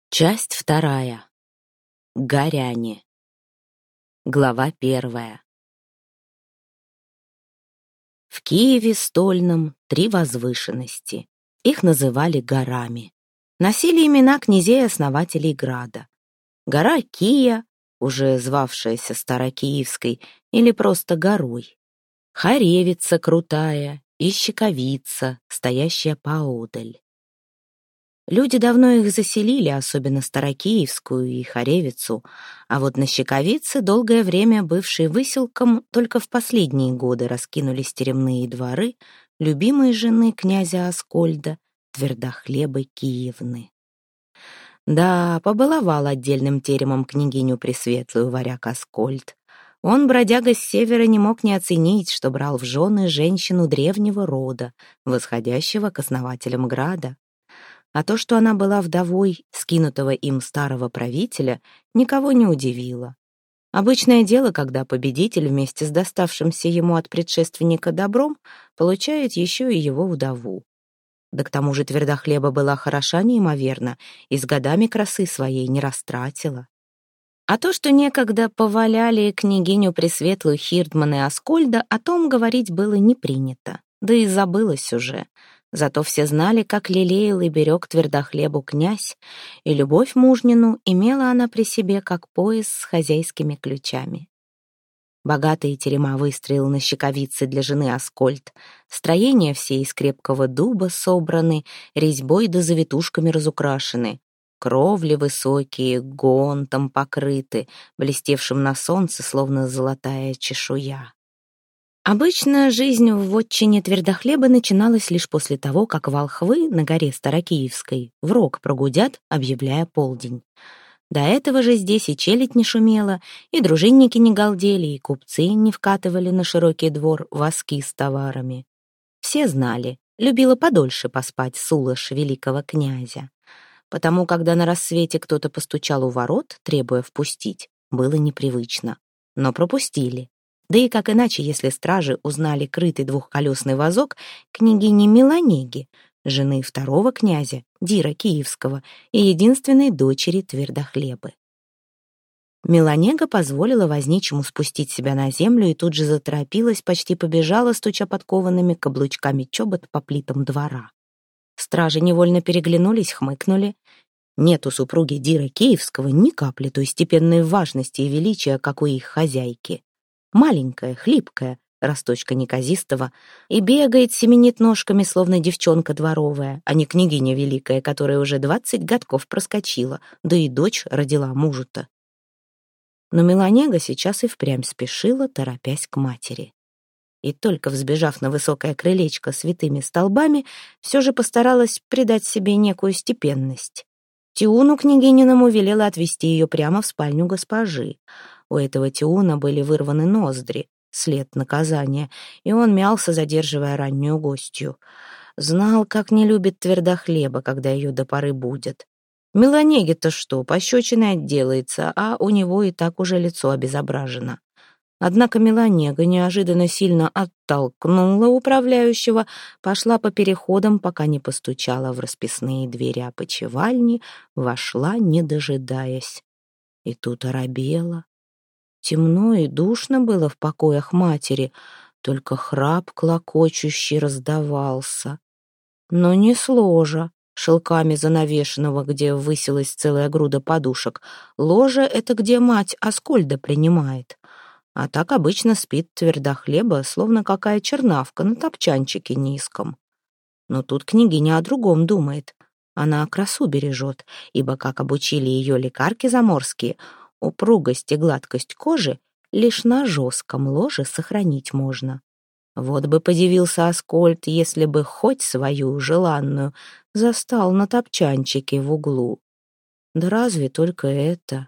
Часть вторая. Горяне. Глава первая. В Киеве стольном 3 возвышенности. Их называли горами. Носили имена князей-основателей града. Гора Кия, уже звавшаяся Старокиевской, или просто горой. Харевица крутая и Щековица, стоящая поодаль. Люди давно их заселили, особенно Старокиевскую и Харевицу, а вот на Щековице, долгое время бывшие выселком, только в последние годы раскинулись теремные дворы любимой жены князя Аскольда, Твердохлебы Киевны. Да, побаловал отдельным теремом княгиню Пресветлую варяг Аскольд. Он, бродяга с севера, не мог не оценить, что брал в жены женщину древнего рода, восходящего к основателям града. А то, что она была вдовой скинутого им старого правителя, никого не удивило. Обычное дело, когда победитель вместе с доставшимся ему от предшественника добром получает еще и его вдову. Да к тому же Твердохлеба была хороша неимоверно и с годами красы своей не растратила. А то, что некогда поваляли княгиню Пресветлую Хирдман и Аскольда, о том говорить было не принято, да и забылось уже. Зато все знали, как лелеял и берег Твердохлебу князь, и любовь мужнину имела она при себе, как пояс с хозяйскими ключами. Богатые терема выстроил на Щековице для жены Аскольд. Строения все из крепкого дуба собраны, резьбой да завитушками разукрашены. Кровли высокие, гонтом покрыты, блестевшим на солнце, словно золотая чешуя. Обычно жизнь в вотчине Твердохлеба начиналась лишь после того, как волхвы на горе Старокиевской в рог прогудят, объявляя полдень. До этого же здесь и челядь не шумела, и дружинники не галдели, и купцы не вкатывали на широкий двор воски с товарами. Все знали, любила подольше поспать Сулыш великого князя. Потому, когда на рассвете кто-то постучал у ворот, требуя впустить, было непривычно. Но пропустили. Да и как иначе, если стражи узнали крытый двухколесный вазок княгини Меланеги, жены второго князя, Дира Киевского, и единственной дочери Твердохлебы. Меланега позволила возничему спустить себя на землю и тут же заторопилась, почти побежала, стуча подкованными каблучками чобот по плитам двора. Стражи невольно переглянулись, хмыкнули. Нет у супруги Дира Киевского ни капли той степенной важности и величия, как у их хозяйки. Маленькая, хлипкая, росточка неказистого, и бегает, семенит ножками, словно девчонка дворовая, а не княгиня великая, которая уже 20 годков проскочила, да и дочь родила мужу-то. Но Меланега сейчас и впрямь спешила, торопясь к матери. И только взбежав на высокое крылечко с витыми столбами, все же постаралась придать себе некую степенность. Тиуну княгининому велела отвести ее прямо в спальню госпожи. У этого Тиуна были вырваны ноздри, след наказания, и он мялся, задерживая раннюю гостью. Знал, как не любит Твердохлеба, когда ее до поры будет. Меланеге-то что, пощечиной отделается, а у него и так уже лицо обезображено. Однако Меланега неожиданно сильно оттолкнула управляющего, пошла по переходам, пока не постучала в расписные двери опочивальни, вошла, не дожидаясь. И тут оробела. Темно и душно было в покоях матери, только храп клокочущий раздавался. Но не с ложа, шелками занавешенного, где высилась целая груда подушек. Ложа — это где мать Аскольда принимает. А так обычно спит Твердохлеба, словно какая чернавка на топчанчике низком. Но тут княгиня о другом думает. Она красу бережет, ибо, как обучили ее лекарки заморские, упругость и гладкость кожи лишь на жестком ложе сохранить можно. Вот бы подивился Аскольд, если бы хоть свою желанную застал на топчанчике в углу. Да разве только это?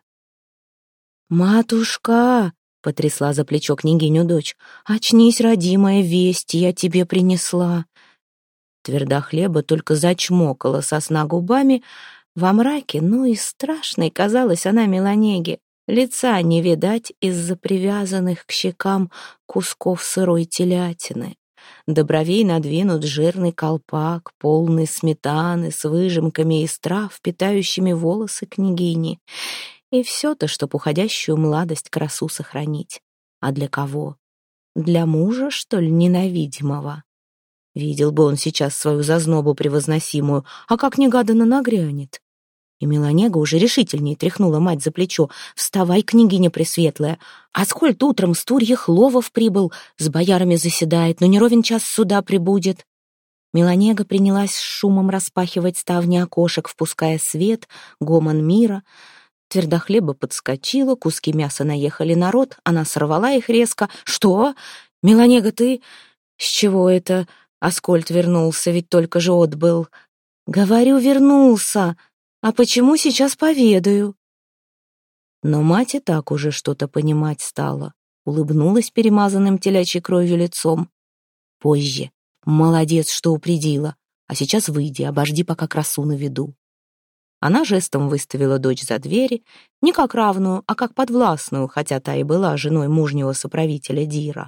«Матушка!» — потрясла за плечо княгиню дочь. «Очнись, родимая, весть я тебе принесла!» Твердохлеба только зачмокала со сна губами. Во мраке, ну и страшной казалась она Меланеге. Лица не видать из-за привязанных к щекам кусков сырой телятины. До бровей надвинут жирный колпак, полный сметаны с выжимками из трав, питающими волосы княгини. И все-то, чтоб уходящую младость красу сохранить. А для кого? Для мужа, что ли, ненавидимого? Видел бы он сейчас свою зазнобу превозносимую, а как негаданно нагрянет. И Меланега уже решительнее тряхнула мать за плечо. «Вставай, княгиня пресветлая! Аскольд утром с Турьих Ловов прибыл, с боярами заседает, но не ровен час сюда прибудет». Меланега принялась с шумом распахивать ставни окошек, впуская свет, гомон мира. Твердохлеба подскочила, куски мяса наехали на рот, она сорвала их резко. «Что? Меланега, ты? С чего это?» Аскольд вернулся, ведь только же отбыл. «Говорю, вернулся. А почему сейчас поведаю?» Но мать и так уже что-то понимать стала. Улыбнулась перемазанным телячьей кровью лицом. «Позже. Молодец, что упредила. А сейчас выйди, обожди, пока красу наведу». Она жестом выставила дочь за двери, не как равную, а как подвластную, хотя та и была женой мужнего соправителя Дира.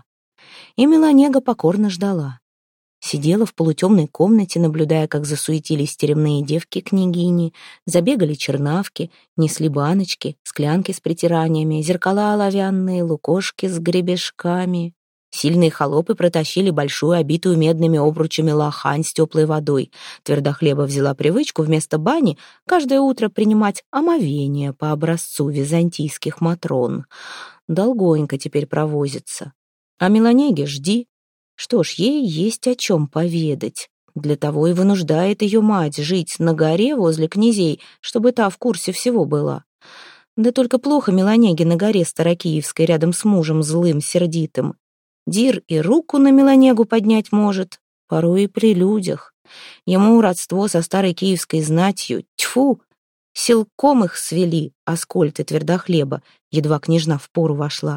И Меланега покорно ждала. Сидела в полутемной комнате, наблюдая, как засуетились теремные девки княгини, забегали чернавки, несли баночки, склянки с притираниями, зеркала оловянные, лукошки с гребешками. Сильные холопы протащили большую, обитую медными обручами лохань с теплой водой. Твердохлеба взяла привычку вместо бани каждое утро принимать омовение по образцу византийских матрон. Долгонько теперь провозится. А Меланеге жди. Что ж, ей есть о чем поведать. Для того и вынуждает ее мать жить на горе возле князей, чтобы та в курсе всего была. Да только плохо Меланеге на горе Старокиевской рядом с мужем злым, сердитым. Дир и руку на Меланегу поднять может, порой и при людях. Ему родство со старой киевской знатью, тьфу, силком их свели, Аскольд и Твердохлеба, едва княжна в пору вошла.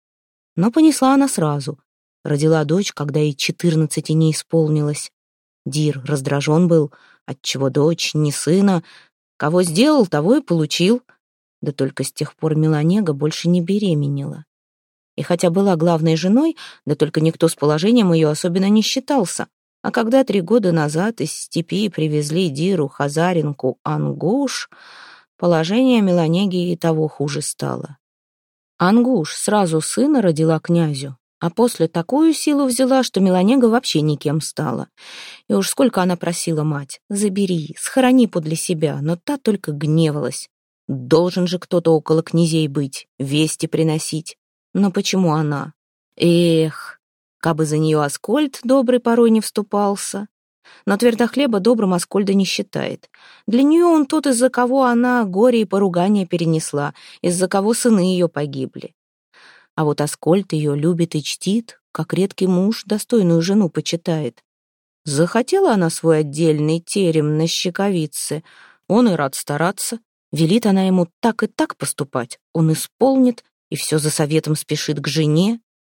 Но понесла она сразу. Родила дочь, когда ей 14 не исполнилось. Дир раздражен был, отчего дочь, не сына. Кого сделал, того и получил. Да только с тех пор Меланега больше не беременела. И хотя была главной женой, да только никто с положением ее особенно не считался. А когда 3 года назад из степи привезли Диру Хазаринку Ангуш, положение Меланеги и того хуже стало. Ангуш сразу сына родила князю, а после такую силу взяла, что Меланега вообще никем стала. И уж сколько она просила мать: забери, схорони подле себя, но та только гневалась. Должен же кто-то около князей быть, вести приносить. Но почему она? Эх, кабы за нее Аскольд добрый порой не вступался. Но Твердохлеба добрым Аскольда не считает. Для нее он тот, из-за кого она горе и поругание перенесла, из-за кого сыны ее погибли. А вот Аскольд ее любит и чтит, как редкий муж достойную жену почитает. Захотела она свой отдельный терем на Щековице, он и рад стараться. Велит она ему так и так поступать, он исполнит, и все за советом спешит к жене.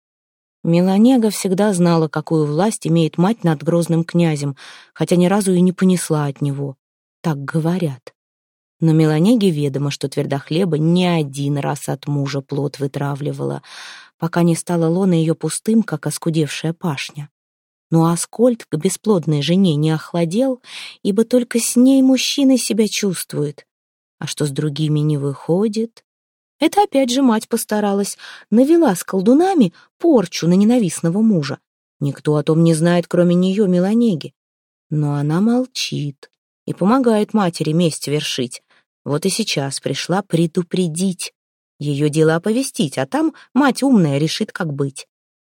Меланега всегда знала, какую власть имеет мать над грозным князем, хотя ни разу и не понесла от него. Так говорят. Но Меланеге ведомо, что Твердохлеба не один раз от мужа плод вытравливала, пока не стало лоно ее пустым, как оскудевшая пашня. Но Аскольд к бесплодной жене не охладел, ибо только с ней мужчина себя чувствует. А что с другими не выходит? Это опять же мать постаралась, навела с колдунами порчу на ненавистного мужа. Никто о том не знает, кроме нее, Меланеги. Но она молчит и помогает матери месть вершить. Вот и сейчас пришла предупредить. Ее дело оповестить, а там мать умная решит, как быть.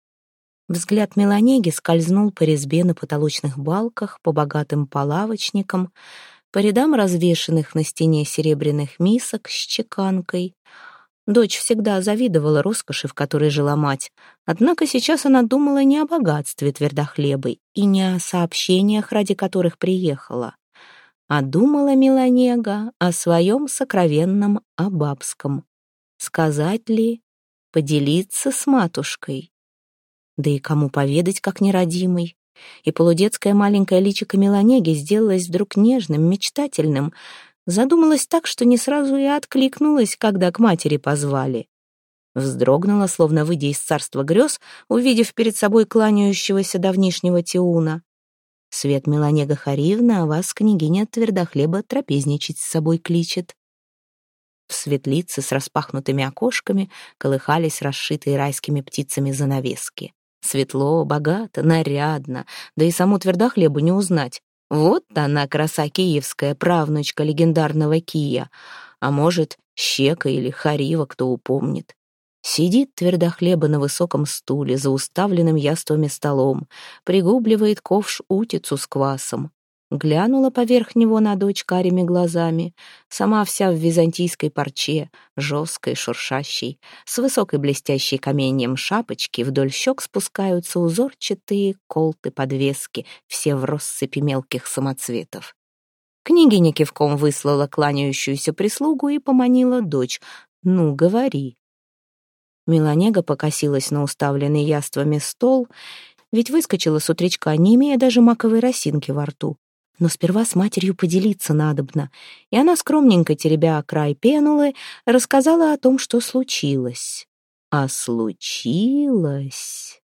Взгляд Меланеги скользнул по резьбе на потолочных балках, по богатым полавочникам, по рядам развешанных на стене серебряных мисок с чеканкой. Дочь всегда завидовала роскоши, в которой жила мать, однако сейчас она думала не о богатстве Твердохлебой и не о сообщениях, ради которых приехала, а думала Меланега о своем сокровенном, о бабском. Сказать ли, поделиться с матушкой? Да и кому поведать, как нерадимой? И полудетское маленькое личико Меланеги сделалось вдруг нежным, мечтательным, задумалась так, что не сразу и откликнулась, когда к матери позвали. Вздрогнула, словно выйдя из царства грез, увидев перед собой кланяющегося давнишнего Тиуна. «Свет Меланега Хариевна, а вас княгиня Твердохлеба трапезничать с собой кличет». В светлице с распахнутыми окошками колыхались расшитые райскими птицами занавески. Светло, богато, нарядно, да и саму Твердохлебу не узнать. Вот она, краса киевская, правнучка легендарного Кия. А может, Щека или Харива, кто упомнит. Сидит Твердохлеба на высоком стуле за уставленным яствами столом, пригубливает ковш утицу с квасом. Глянула поверх него на дочь карими глазами, сама вся в византийской парче, жесткой, шуршащей, с высокой блестящей каменьем шапочки, вдоль щек спускаются узорчатые колты-подвески, все в россыпи мелких самоцветов. Княгиня кивком выслала кланяющуюся прислугу и поманила дочь. «Ну, говори». Меланега покосилась на уставленный яствами стол, ведь выскочила с утречка, не имея даже маковой росинки во рту. Но сперва с матерью поделиться надобно, и она, скромненько теребя край пенулы, рассказала о том, что случилось. А случилось...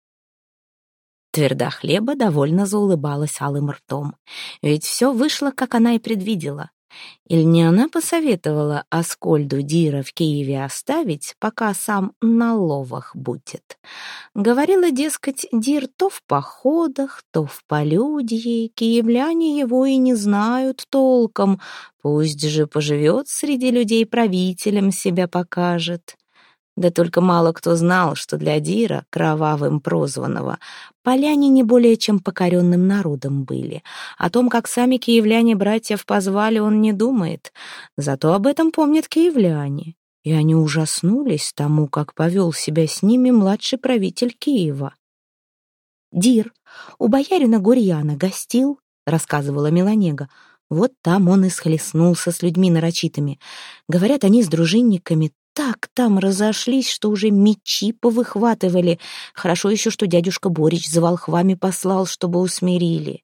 Твердохлеба довольно заулыбалась алым ртом, ведь все вышло, как она и предвидела. Или не она посоветовала Аскольду Дира в Киеве оставить, пока сам на ловах будет? Говорила, дескать, Дир то в походах, то в полюдье, киевляне его и не знают толком, пусть же поживет среди людей правителем, себя покажет. Да только мало кто знал, что для Дира, кровавым прозванного, поляне не более чем покоренным народом были. О том, как сами киевляне братьев позвали, он не думает. Зато об этом помнят киевляне. И они ужаснулись тому, как повел себя с ними младший правитель Киева. «Дир у боярина Гурьяна гостил», — рассказывала Меланега. «Вот там он и схлестнулся с людьми нарочитыми. Говорят, они с дружинниками так там разошлись, что уже мечи повыхватывали. Хорошо еще, что дядюшка Борич за волхвами послал, чтобы усмирили».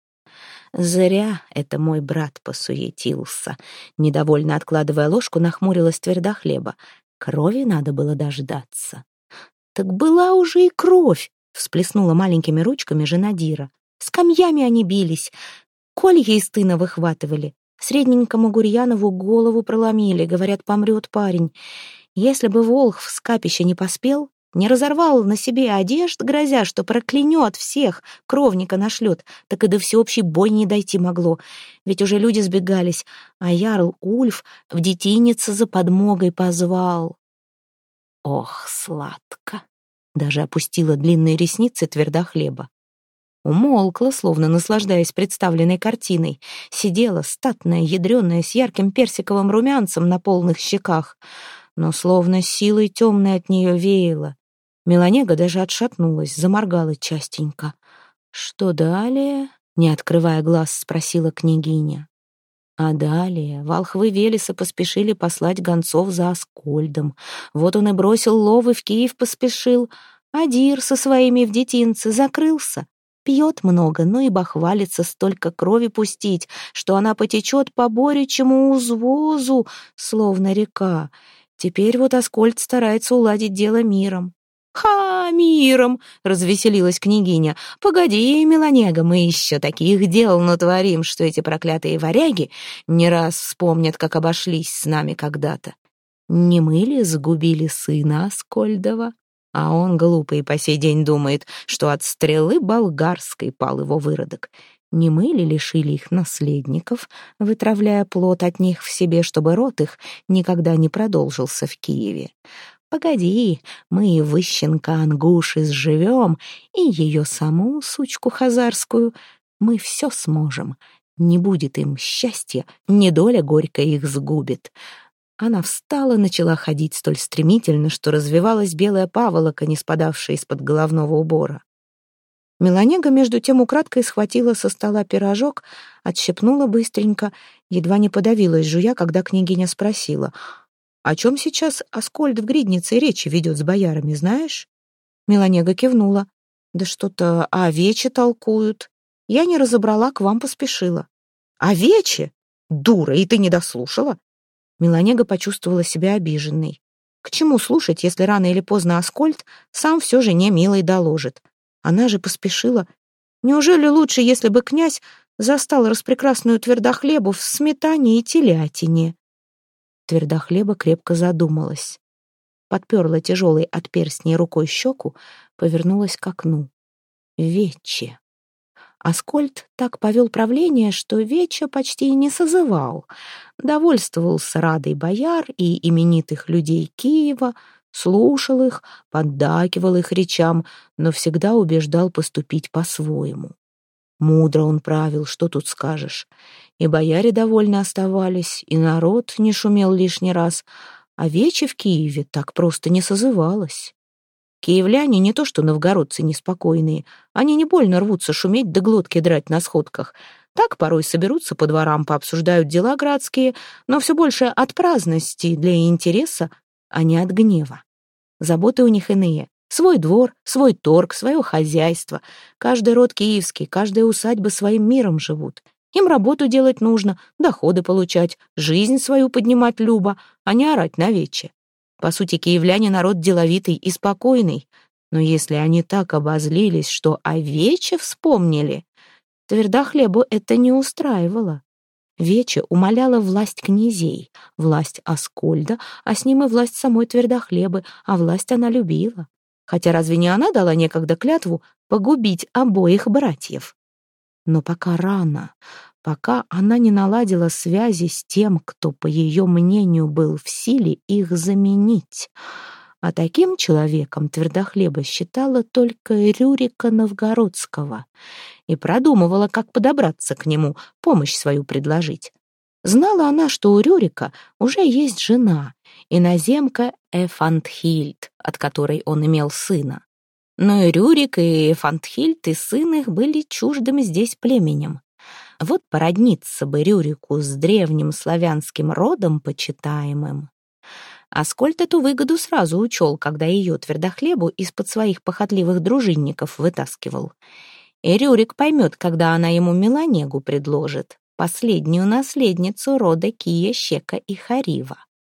«Зря это мой брат посуетился», — недовольно откладывая ложку, нахмурилась Твердохлеба. «Крови надо было дождаться». «Так была уже и кровь», — всплеснула маленькими ручками жена Дира. «С камнями они бились, колья из тына выхватывали. Средненькому Гурьянову голову проломили, говорят, помрет парень. Если бы Волхв с капища не поспел, не разорвал на себе одежд, грозя, что проклянет всех, кровника нашлет, так и до всеобщей бойни дойти могло. Ведь уже люди сбегались, а ярл Ульф в детинице за подмогой позвал». Ох, сладко! Даже опустила длинные ресницы Твердохлеба. Умолкла, словно наслаждаясь представленной картиной. Сидела статная, ядрёная, с ярким персиковым румянцем на полных щеках. Но словно силой темной от нее веяло. Меланега даже отшатнулась, заморгала частенько. «Что далее?» — не открывая глаз, спросила княгиня. А далее волхвы Велеса поспешили послать гонцов за Аскольдом. Вот он и бросил ловы, в Киев поспешил. А Дир со своими в детинце закрылся. Пьет много, но и бахвалится столько крови пустить, что она потечет по борючему узвозу, словно река. Теперь вот Аскольд старается уладить дело миром. «Ха, миром!» — развеселилась княгиня. «Погоди, Меланега, мы еще таких дел натворим, что эти проклятые варяги не раз вспомнят, как обошлись с нами когда-то. Не мы ли сгубили сына Аскольдова? А он, глупый, по сей день думает, что от стрелы болгарской пал его выродок. Не мы ли лишили их наследников, вытравляя плод от них в себе, чтобы род их никогда не продолжился в Киеве? Погоди, мы и выщенка Ангуши сживем, и ее саму, сучку хазарскую, мы все сможем. Не будет им счастья, недоля горькая их сгубит». Она встала, начала ходить столь стремительно, что развивалась белая паволока, не спадавшая из-под головного убора. Меланега между тем украдкой схватила со стола пирожок, отщепнула быстренько, едва не подавилась, жуя, когда княгиня спросила: «О чем сейчас Аскольд в Гриднице речи ведет с боярами, знаешь?» Меланега кивнула. «Да что-то о вече толкуют. Я не разобрала, к вам поспешила». «О вече? Дура, и ты не дослушала?» Меланега почувствовала себя обиженной. К чему слушать, если рано или поздно Аскольд сам все жене милой доложит? Она же поспешила. Неужели лучше, если бы князь застал распрекрасную Твердохлебу в сметане и телятине? Твердохлеба крепко задумалась. Подперла тяжелой от перстней рукой щеку, повернулась к окну. Вече. Аскольд так повел правление, что вече почти и не созывал. Довольствовался радой бояр и именитых людей Киева, слушал их, поддакивал их речам, но всегда убеждал поступить по-своему. Мудро он правил, что тут скажешь. И бояре довольны оставались, и народ не шумел лишний раз, а вече в Киеве так просто не созывалось. Киевляне не то что новгородцы неспокойные, они не больно рвутся шуметь да глотки драть на сходках. Так порой соберутся по дворам, пообсуждают дела градские, но все больше от праздности для интереса, а не от гнева. Заботы у них иные. Свой двор, свой торг, свое хозяйство. Каждый род киевский, каждая усадьба своим миром живут. Им работу делать нужно, доходы получать, жизнь свою поднимать любо, а не орать на вече. По сути, киевляне народ деловитый и спокойный. Но если они так обозлились, что о вече вспомнили, Твердохлебу это не устраивало. Вече умаляла власть князей, власть Аскольда, а с ним и власть самой Твердохлебы, а власть она любила. Хотя разве не она дала некогда клятву погубить обоих братьев? Но пока рано, пока она не наладила связи с тем, кто, по ее мнению, был в силе их заменить. А таким человеком Твердохлеба считала только Рюрика Новгородского и продумывала, как подобраться к нему, помощь свою предложить. Знала она, что у Рюрика уже есть жена, иноземка Эфантхильд, от которой он имел сына. Но и Рюрик, и Эфантхильд, и сын их были чуждым здесь племенем. Вот породниться бы Рюрику с древним славянским родом почитаемым. Аскольд эту выгоду сразу учел, когда ее Твердохлебу из-под своих похотливых дружинников вытаскивал. И Рюрик поймет, когда она ему Меланегу предложит, последнюю наследницу рода Кия, Щека и Харива.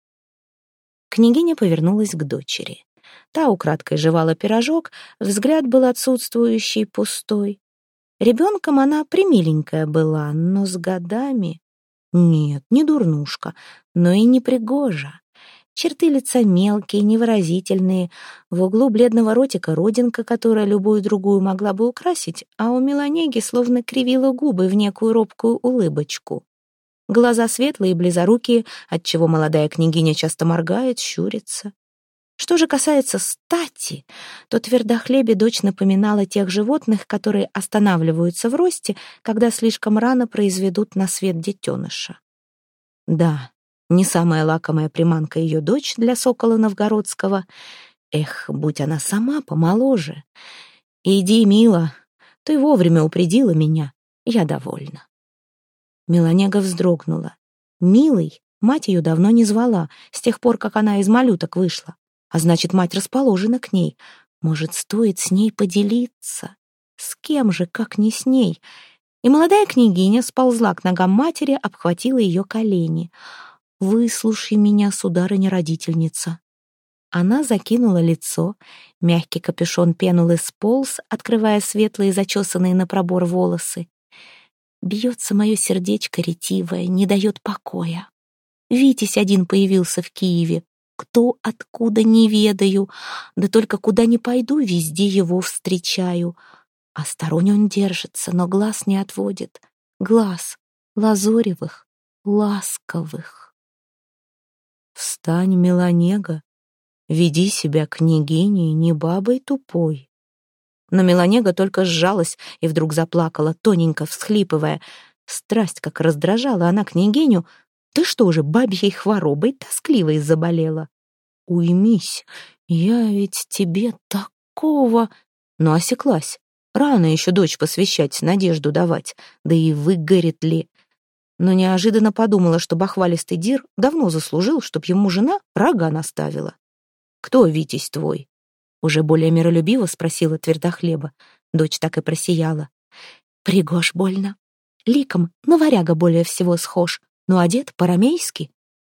Княгиня повернулась к дочери. Та украдкой жевала пирожок, взгляд был отсутствующий, пустой. Ребенком она примиленькая была, но с годами... Нет, не дурнушка, но и не пригожа. Черты лица мелкие, невыразительные, в углу бледного ротика родинка, которая любую другую могла бы украсить, а у Меланеги словно кривила губы в некую робкую улыбочку. Глаза светлые и близорукие, отчего молодая княгиня часто моргает, щурится. Что же касается стати, то Твердохлебе дочь напоминала тех животных, которые останавливаются в росте, когда слишком рано произведут на свет детеныша. Да, не самая лакомая приманка ее дочь для сокола новгородского. Эх, будь она сама помоложе. Иди, мила, ты вовремя упредила меня, я довольна. Меланега вздрогнула. Милой мать ее давно не звала, с тех пор, как она из малюток вышла. А значит, мать расположена к ней. Может, стоит с ней поделиться? С кем же, как не с ней? И молодая княгиня сползла к ногам матери, обхватила ее колени. «Выслушай меня, сударыня-родительница». Она закинула лицо, мягкий капюшон пенул и сполз, открывая светлые, зачесанные на пробор волосы. Бьется мое сердечко ретивое, не дает покоя. Витязь один появился в Киеве. Кто, откуда, не ведаю, да только куда ни пойду, везде его встречаю. А стороне он держится, но глаз не отводит. Глаз лазоревых, ласковых. Встань, Меланега, веди себя княгиней, не бабой тупой. Но Меланега только сжалась и вдруг заплакала, тоненько всхлипывая. Страсть как раздражала она княгиню. Ты что же, бабьей хворобой тоскливой заболела? Уймись, я ведь тебе такого... Но осеклась. Рано еще дочь посвящать, надежду давать. Да и выгорит ли? Но неожиданно подумала, что бахвалистый Дир давно заслужил, чтоб ему жена рога наставила. «Кто Витязь твой?» Уже более миролюбиво спросила Твердохлеба. Дочь так и просияла. «Пригож больно. Ликом на варяга более всего схож, но одет по-рамейски». «С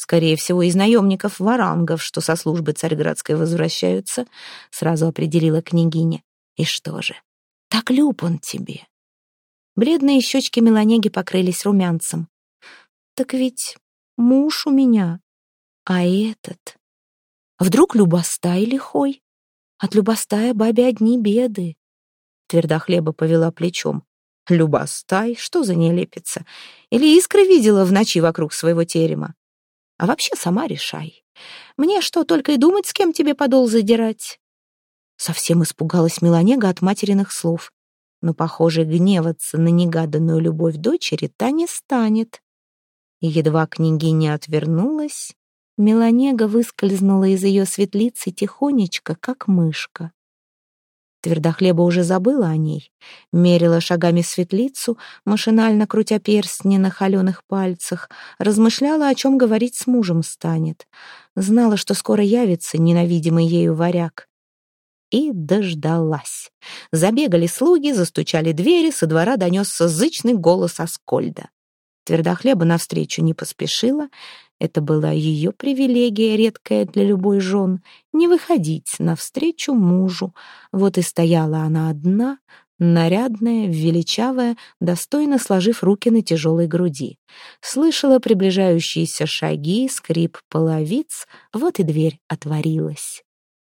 скорее всего, из наемников-варангов, что со службы царьградской возвращаются, сразу определила княгиня. И что же, так люб он тебе? Бледные щечки Меланеги покрылись румянцем. Так ведь муж у меня, а этот... Вдруг любостай лихой? От любостая бабе одни беды. Твердохлеба повела плечом. Любостай, что за нелепица? Или искры видела в ночи вокруг своего терема? А вообще сама решай. Мне что, только и думать, с кем тебе подол задирать? Совсем испугалась Меланега от материных слов. Но, похоже, гневаться на негаданную любовь дочери та не станет. И едва княгиня отвернулась, Меланега выскользнула из ее светлицы тихонечко, как мышка. Твердохлеба уже забыла о ней, мерила шагами светлицу, машинально крутя перстни на холеных пальцах, размышляла, о чем говорить с мужем станет. Знала, что скоро явится ненавидимый ею варяг. И дождалась. Забегали слуги, застучали двери, со двора донесся зычный голос Аскольда. Твердохлеба навстречу не поспешила. Это была ее привилегия, редкая для любой жен, не выходить навстречу мужу. Вот и стояла она одна, нарядная, величавая, достойно сложив руки на тяжелой груди. Слышала приближающиеся шаги, скрип половиц, вот и дверь отворилась.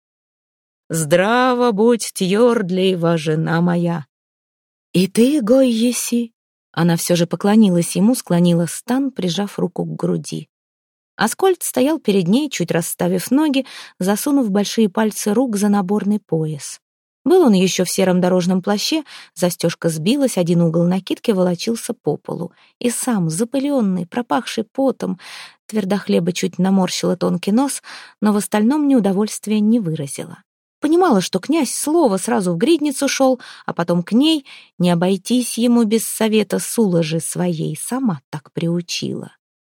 «Здраво будь, Тьордлеева, жена моя!» «И ты, гой еси!» Она все же поклонилась ему, склонила стан, прижав руку к груди. Аскольд стоял перед ней, чуть расставив ноги, засунув большие пальцы рук за наборный пояс. Был он еще в сером дорожном плаще, застежка сбилась, один угол накидки волочился по полу. И сам, запыленный, пропахший потом, Твердохлеба чуть наморщила тонкий нос, но в остальном неудовольствия не выразила. Понимала, что князь слово сразу в гридницу шел, а потом к ней, не обойтись ему без совета сулажи своей, сама так приучила.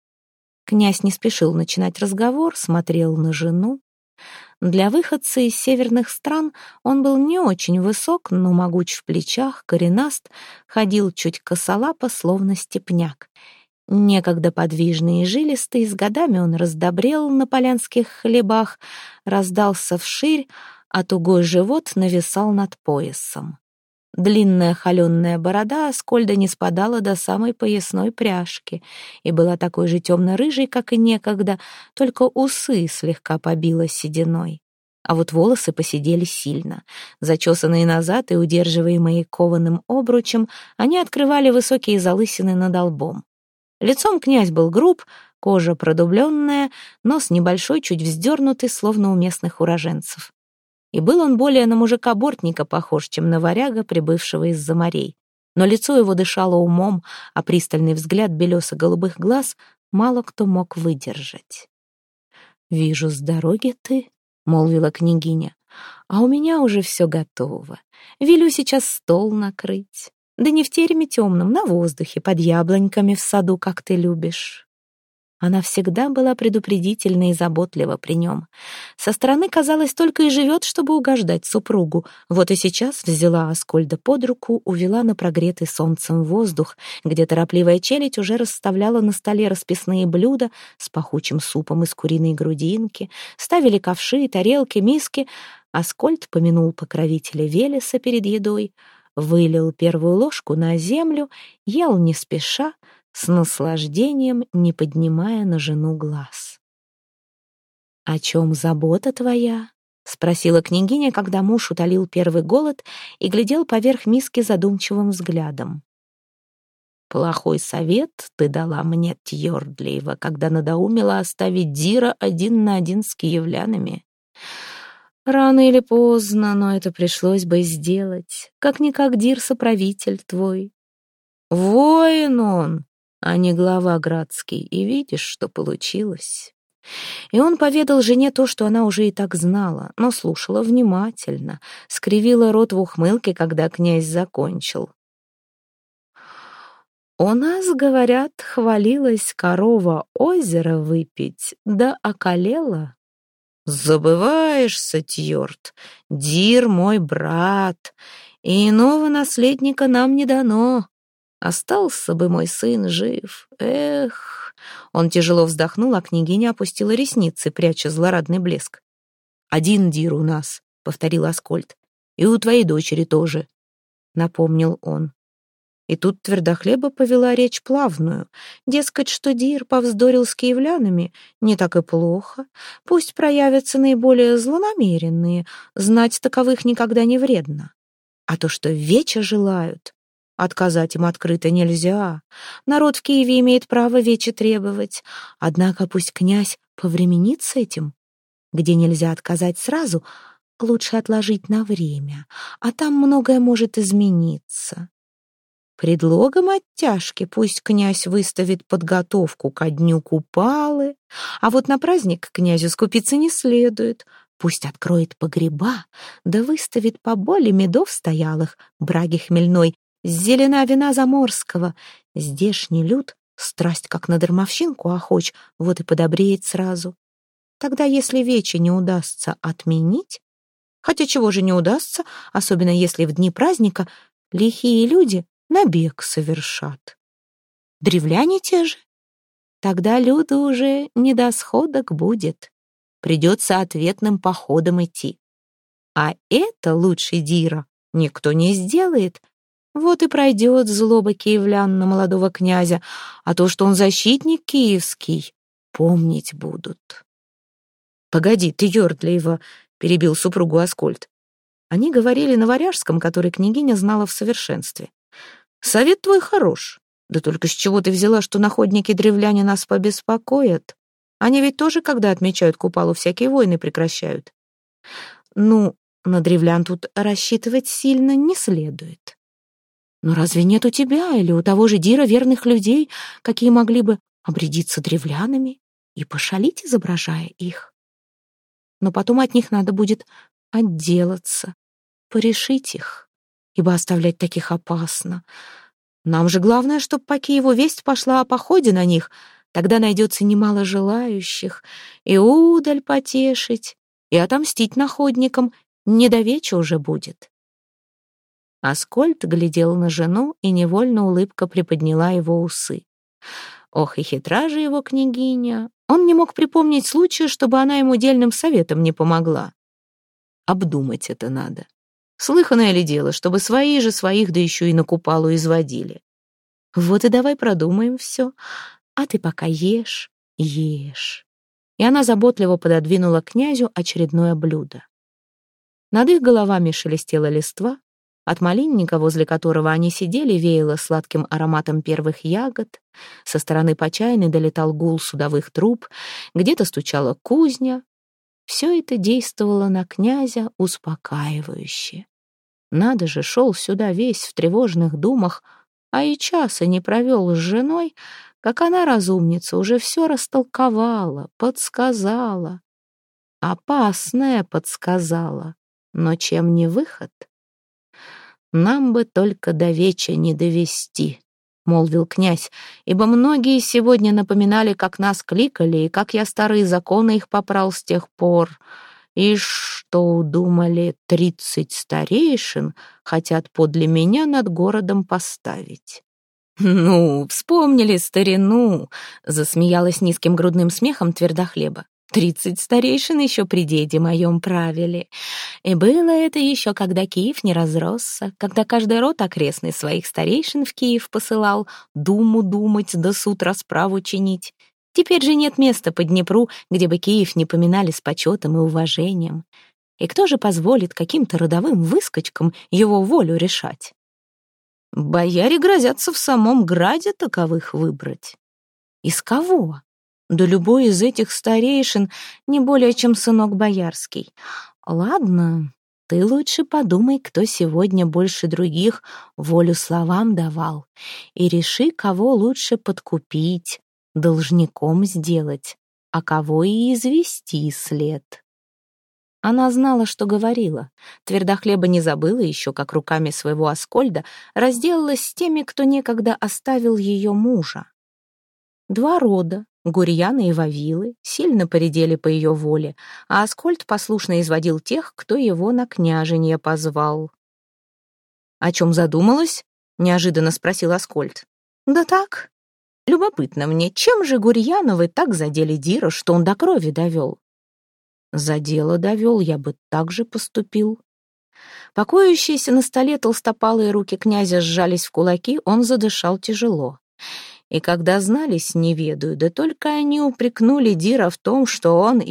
Князь не спешил начинать разговор, смотрел на жену. Для выходца из северных стран он был не очень высок, но могуч в плечах, коренаст, ходил чуть косолапо, словно степняк. Некогда подвижный и жилистый, с годами он раздобрел на полянских хлебах, раздался вширь, а тугой живот нависал над поясом. Длинная холеная борода Аскольда не спадала до самой поясной пряжки и была такой же темно-рыжей, как и некогда, только усы слегка побила сединой. А вот волосы поседели сильно. Зачесанные назад и удерживаемые кованым обручем, они открывали высокие залысины над лбом. Лицом князь был груб, кожа продубленная, нос небольшой, чуть вздернутый, словно у местных уроженцев. И был он более на мужика-бортника похож, чем на варяга, прибывшего из-за морей. Но лицо его дышало умом, а пристальный взгляд белесо-голубых глаз мало кто мог выдержать. «Вижу, с дороги ты», — молвила княгиня, — «а у меня уже все готово. Велю сейчас стол накрыть. Да не в тереме темном, на воздухе, под яблоньками в саду, как ты любишь». Она всегда была предупредительна и заботлива при нем. Со стороны, казалось, только и живет, чтобы угождать супругу. Вот и сейчас взяла Аскольда под руку, увела на прогретый солнцем воздух, где торопливая челядь уже расставляла на столе расписные блюда с пахучим супом из куриной грудинки, ставили ковши, тарелки, миски. Аскольд помянул покровителя Велеса перед едой, вылил первую ложку на землю, ел не спеша, с наслаждением, не поднимая на жену глаз. «О чем забота твоя?» — спросила княгиня, когда муж утолил первый голод и глядел поверх миски задумчивым взглядом. «Плохой совет ты дала мне, Тьордлеева, когда надоумила оставить Дира один на один с киевлянами. Рано или поздно, но это пришлось бы сделать. Как-никак Дир соправитель твой. Воин он, а не глава градский, и видишь, что получилось». И он поведал жене то, что она уже и так знала, но слушала внимательно, скривила рот в ухмылке, когда князь закончил. «У нас, говорят, хвалилась корова озеро выпить, да околела». «Забываешься, Тьорд, Дир мой брат, и иного наследника нам не дано. Остался бы мой сын жив. Эх, Он тяжело вздохнул, а княгиня опустила ресницы, пряча злорадный блеск. «Один дир у нас», — повторил Аскольд. «И у твоей дочери тоже», — напомнил он. И тут Твердохлеба повела речь плавную. Дескать, что Дир повздорил с киевлянами, не так и плохо. Пусть проявятся наиболее злонамеренные, знать таковых никогда не вредно. А то, что веча желают, отказать им открыто нельзя. Народ в Киеве имеет право вече требовать. Однако пусть князь повременит с этим. Где нельзя отказать сразу, лучше отложить на время, а там многое может измениться. Предлогом оттяжки пусть князь выставит подготовку ко дню Купалы, а вот на праздник князю скупиться не следует. Пусть откроет погреба, да выставит поболе медов стоялых, браги хмельной, зелена вина заморского. Здешний люд, страсть как на дармовщинку охоч, вот и подобреет сразу. Тогда, если вече не удастся отменить, хотя чего же не удастся, особенно если в дни праздника лихие люди набег совершат. Древляне те же. Тогда люду уже не до сходок будет. Придется ответным походом идти. А это лучше Дира никто не сделает. Вот и пройдет злоба киевлян на молодого князя, а то, что он защитник киевский, помнить будут. «Погоди, ты, Йордлеева», — перебил супругу Аскольд. Они говорили на варяжском, который княгиня знала в совершенстве. «Совет твой хорош. Да только с чего ты взяла, что находники-древляне нас побеспокоят? Они ведь тоже, когда отмечают Купалу, всякие войны прекращают». «Ну, на древлян тут рассчитывать сильно не следует. Но разве нет у тебя или у того же Дира верных людей, какие могли бы обрядиться древлянами и пошалить, изображая их? Но потом от них надо будет отделаться, порешить их, ибо оставлять таких опасно. Нам же главное, чтоб по Киеву весть пошла о походе на них, тогда найдется немало желающих и удаль потешить, и отомстить находникам недовече уже будет». Аскольд глядел на жену, и невольно улыбка приподняла его усы. Ох, и хитра же его княгиня. Он не мог припомнить случая, чтобы она ему дельным советом не помогла. Обдумать это надо. Слыханное ли дело, чтобы свои же своих, да еще и на Купалу изводили? Вот и давай продумаем все. А ты пока ешь, ешь. И она заботливо пододвинула князю очередное блюдо. Над их головами шелестела листва, от малинника, возле которого они сидели, веяло сладким ароматом первых ягод, со стороны почайной долетал гул судовых труб, где-то стучала кузня. Все это действовало на князя успокаивающе. Надо же, шел сюда весь в тревожных думах, а и часа не провел с женой, как она, разумница, уже все растолковала, подсказала. Опасное подсказала, но чем не выход? «Нам бы только до веча не довести», — молвил князь, «ибо многие сегодня напоминали, как нас кликали, и как я старые законы их попрал с тех пор, и что удумали 30 старейшин хотят подле меня над городом поставить». «Ну, вспомнили старину», — засмеялась низким грудным смехом Твердохлеба. 30 старейшин еще при деде моем правили. И было это еще, когда Киев не разросся, когда каждый род окрестный своих старейшин в Киев посылал думу думать да суд расправу чинить. Теперь же нет места по Днепру, где бы Киев не поминали с почетом и уважением. И кто же позволит каким-то родовым выскочкам его волю решать? Бояре грозятся в самом граде таковых выбрать. Из кого? Да любой из этих старейшин не более чем сынок боярский. Ладно, ты лучше подумай, кто сегодня больше других волю словам давал, и реши, кого лучше подкупить, должником сделать, а кого и извести след. Она знала, что говорила. Твердохлеба не забыла еще, как руками своего Аскольда разделалась с теми, кто некогда оставил ее мужа. 2 рода, Гурьяны и Вавилы, сильно поредели по ее воле, а Аскольд послушно изводил тех, кто его на княженье позвал. «О чем задумалась?» — неожиданно спросил Аскольд. «Да так. Любопытно мне, чем же Гурьяновы так задели Дира, что он до крови довел? За дело довел, я бы так же поступил. Покоящиеся на столе толстопалые руки князя сжались в кулаки, он задышал тяжело. И когда знались, не ведаю, да только они упрекнули Дира в том, что он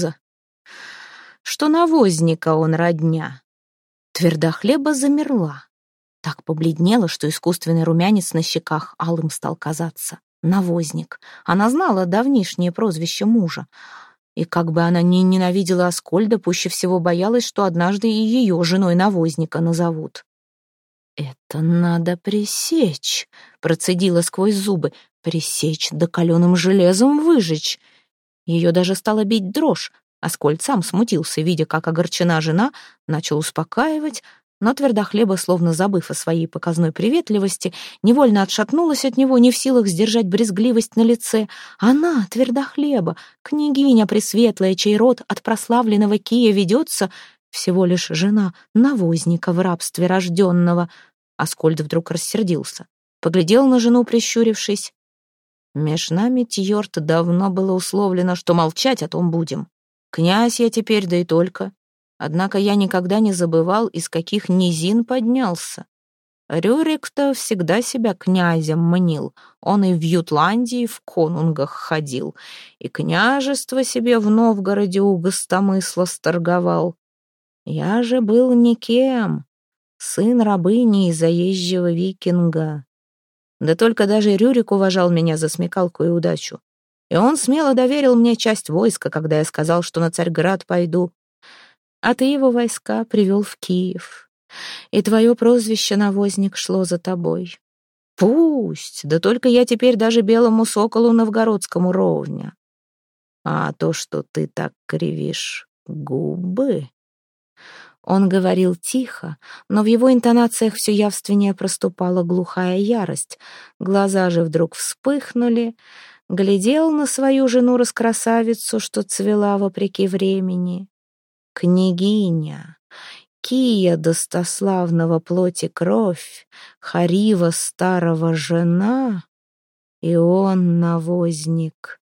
что навозника он родня. Твердохлеба замерла. Так побледнела, что искусственный румянец на щеках алым стал казаться. Навозник. Она знала давнишнее прозвище мужа. И как бы она ни ненавидела Аскольда, пуще всего боялась, что однажды и ее женой навозника назовут. «Это надо пресечь», — процедила сквозь зубы. «Пресечь, да каленым железом выжечь». Ее даже стала бить дрожь. Аскольд сам смутился, видя, как огорчена жена, начал успокаивать, но Твердохлеба, словно забыв о своей показной приветливости, невольно отшатнулась от него, не в силах сдержать брезгливость на лице. Она, Твердохлеба, княгиня пресветлая, чей род от прославленного Кия ведется, всего лишь жена навозника в рабстве рожденного. Аскольд вдруг рассердился, поглядел на жену, прищурившись. «Меж нами, Тьорт, давно было условлено, что молчать о том будем. Князь я теперь, да и только. Однако я никогда не забывал, из каких низин поднялся. Рюрик-то всегда себя князем мнил. Он и в Ютландии в конунгах ходил, и княжество себе в Новгороде у гостомысла сторговал. Я же был никем, сын рабыни и заезжего викинга. Да только даже Рюрик уважал меня за смекалку и удачу. И он смело доверил мне часть войска, когда я сказал, что на Царьград пойду. А ты его войска привел в Киев. И твое прозвище навозник шло за тобой. Пусть, да только я теперь даже белому соколу новгородскому ровня. А то, что ты так кривишь губы... Он говорил тихо, но в его интонациях все явственнее проступала глухая ярость. Глаза же вдруг вспыхнули, глядел на свою жену-раскрасавицу, что цвела вопреки времени. Княгиня, Кия достославного плоти кровь, Харива старого жена, и он навозник.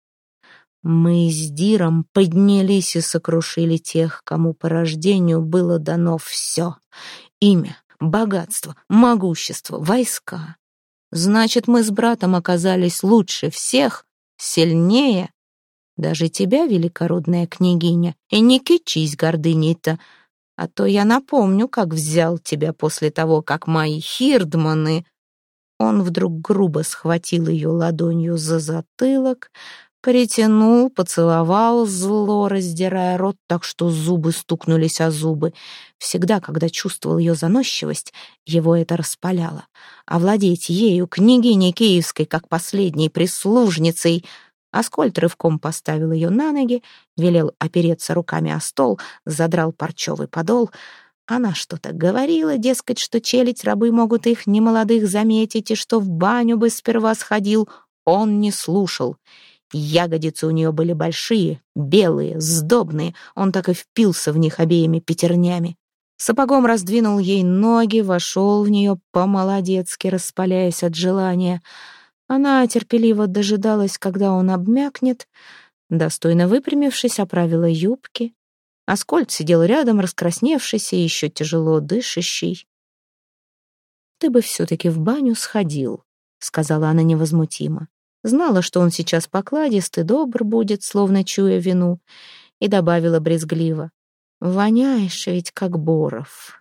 Мы с Диром поднялись и сокрушили тех, кому по рождению было дано все: имя, богатство, могущество, войска. Значит, мы с братом оказались лучше всех, сильнее. Даже тебя, великородная княгиня, и не кичись гордыней-то, а то я напомню, как взял тебя после того, как мои хирдманы...» Он вдруг грубо схватил ее ладонью за затылок, притянул, поцеловал, зло раздирая рот, так что зубы стукнулись о зубы. Всегда, когда чувствовал ее заносчивость, его это распаляло. Овладеть ею, княгиней киевской, как последней прислужницей... Аскольд рывком поставил ее на ноги, велел опереться руками о стол, задрал парчевый подол. Она что-то говорила, дескать, что челядь рабы могут их немолодых заметить, и что в баню бы сперва сходил. Он не слушал. Ягодицы у нее были большие, белые, сдобные, он так и впился в них обеими пятернями. Сапогом раздвинул ей ноги, вошел в нее по-молодецки, распаляясь от желания. Она терпеливо дожидалась, когда он обмякнет, достойно выпрямившись, оправила юбки. Аскольд сидел рядом, раскрасневшийся и еще тяжело дышащий. «Ты бы все-таки в баню сходил», — сказала она невозмутимо. Знала, что он сейчас покладист и добр будет, словно чуя вину, и добавила брезгливо: «Воняешь ведь, как боров».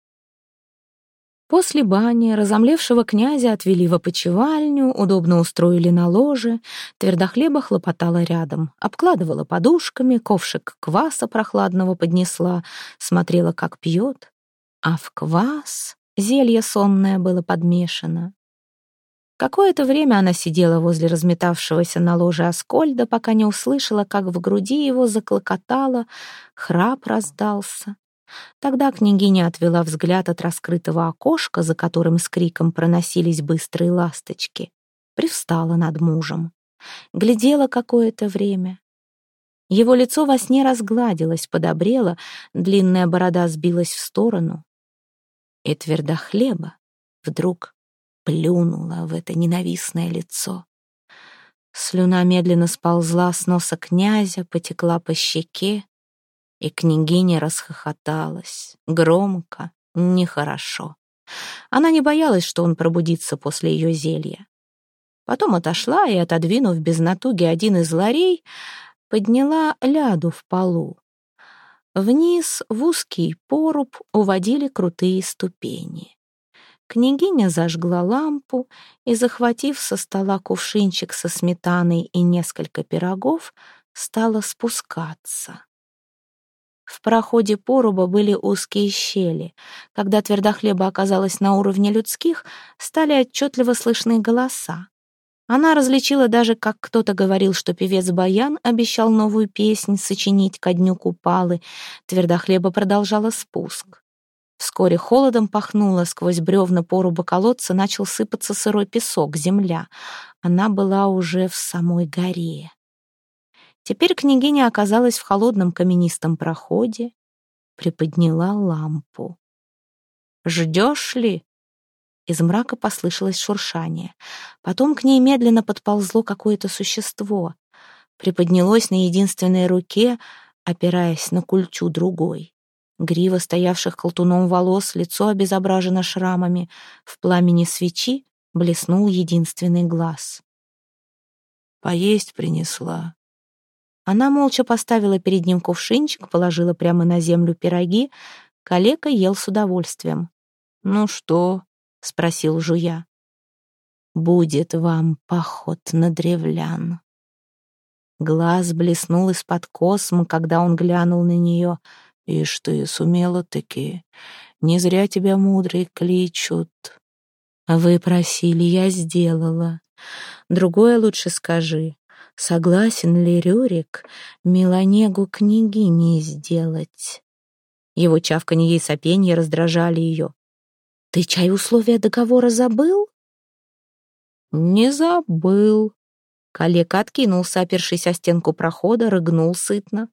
После бани разомлевшего князя отвели в опочивальню, удобно устроили на ложе. Твердохлеба хлопотала рядом, обкладывала подушками, ковшик кваса прохладного поднесла, смотрела, как пьет. А в квас зелье сонное было подмешано. Какое-то время она сидела возле разметавшегося на ложе Аскольда, пока не услышала, как в груди его заклокотало, храп раздался. Тогда княгиня отвела взгляд от раскрытого окошка, за которым с криком проносились быстрые ласточки, привстала над мужем, глядела какое-то время. Его лицо во сне разгладилось, подобрело, длинная борода сбилась в сторону. И Твердохлеба вдруг плюнула в это ненавистное лицо. Слюна медленно сползла с носа князя, потекла по щеке, и княгиня расхохоталась. Громко, нехорошо. Она не боялась, что он пробудится после ее зелья. Потом отошла и, отодвинув без натуги один из ларей, подняла ляду в полу. Вниз в узкий поруб уводили крутые ступени. Княгиня зажгла лампу и, захватив со стола кувшинчик со сметаной и несколько пирогов, стала спускаться. В проходе поруба были узкие щели. Когда Твердохлеба оказалась на уровне людских, стали отчетливо слышны голоса. Она различила даже, как кто-то говорил, что певец Баян обещал новую песнь сочинить ко дню Купалы. Твердохлеба продолжала спуск. Вскоре холодом пахнуло, сквозь бревна поруба колодца начал сыпаться сырой песок, земля. Она была уже в самой горе. Теперь княгиня оказалась в холодном каменистом проходе, приподняла лампу. «Ждешь ли?» Из мрака послышалось шуршание. Потом к ней медленно подползло какое-то существо. Приподнялось на единственной руке, опираясь на культю другой. Грива стоявших колтуном волос, лицо обезображено шрамами. В пламени свечи блеснул единственный глаз. «Поесть принесла». Она молча поставила перед ним кувшинчик, положила прямо на землю пироги. Калека ел с удовольствием. «Ну что?» — спросил жуя. «Будет вам поход на древлян». Глаз блеснул из-под космы, когда он глянул на нее. «Ишь ты, сумела-таки. Не зря тебя мудрые кличут». «Вы просили, я сделала. Другое лучше скажи. Согласен ли Рюрик Меланегу княгиней сделать?» Его чавканье и сопенье раздражали ее. «Ты, чай, условия договора забыл?» «Не забыл». Калека откинулся, опершись о стенку прохода, рыгнул сытно.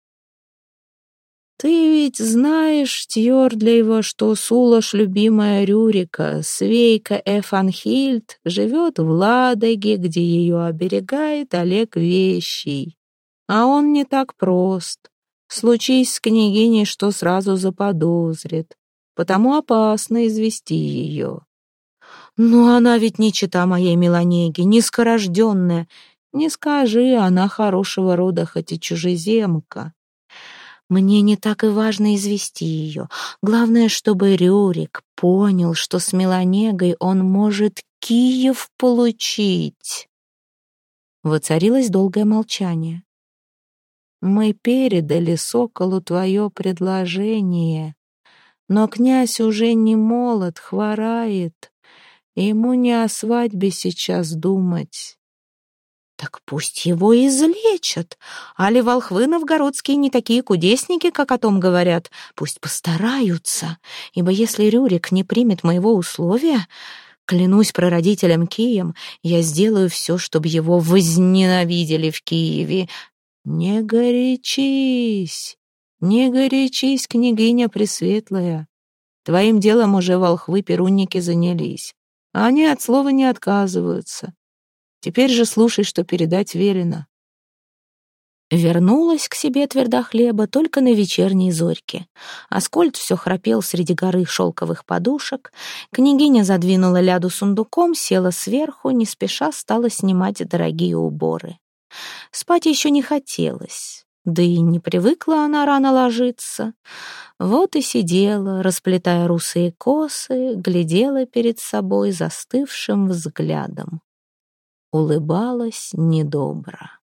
«Ты ведь знаешь, Тьордлеева, что Сулаш, любимая Рюрика, Свейка Эфанхильд, живет в Ладоге, где ее оберегает Олег Вещий. А он не так прост. Случись с княгиней, что сразу заподозрит. Потому опасно извести ее». «Но она ведь не чета моей Меланеги, низкорожденная. Не скажи, она хорошего рода, хоть и чужеземка. Мне не так и важно извести ее. Главное, чтобы Рюрик понял, что с Меланегой он может Киев получить». Воцарилось долгое молчание. «Мы передали Соколу твое предложение, но князь уже не молод, хворает. Ему не о свадьбе сейчас думать». «Так пусть его излечат. Али волхвы новгородские не такие кудесники, как о том говорят. Пусть постараются, ибо если Рюрик не примет моего условия, клянусь прародителем Кием, я сделаю все, чтобы его возненавидели в Киеве». «Не горячись, не горячись, княгиня Пресветлая. Твоим делом уже волхвы-перунники занялись. Они от слова не отказываются. Теперь же слушай, что передать велено». Вернулась к себе Твердохлеба только на вечерней зорьке. Аскольд все храпел среди горы шелковых подушек. Княгиня задвинула ляду сундуком, села сверху, не спеша стала снимать дорогие уборы. Спать еще не хотелось, да и не привыкла она рано ложиться. Вот и сидела, расплетая русые косы, глядела перед собой застывшим взглядом. Улыбалась недобро.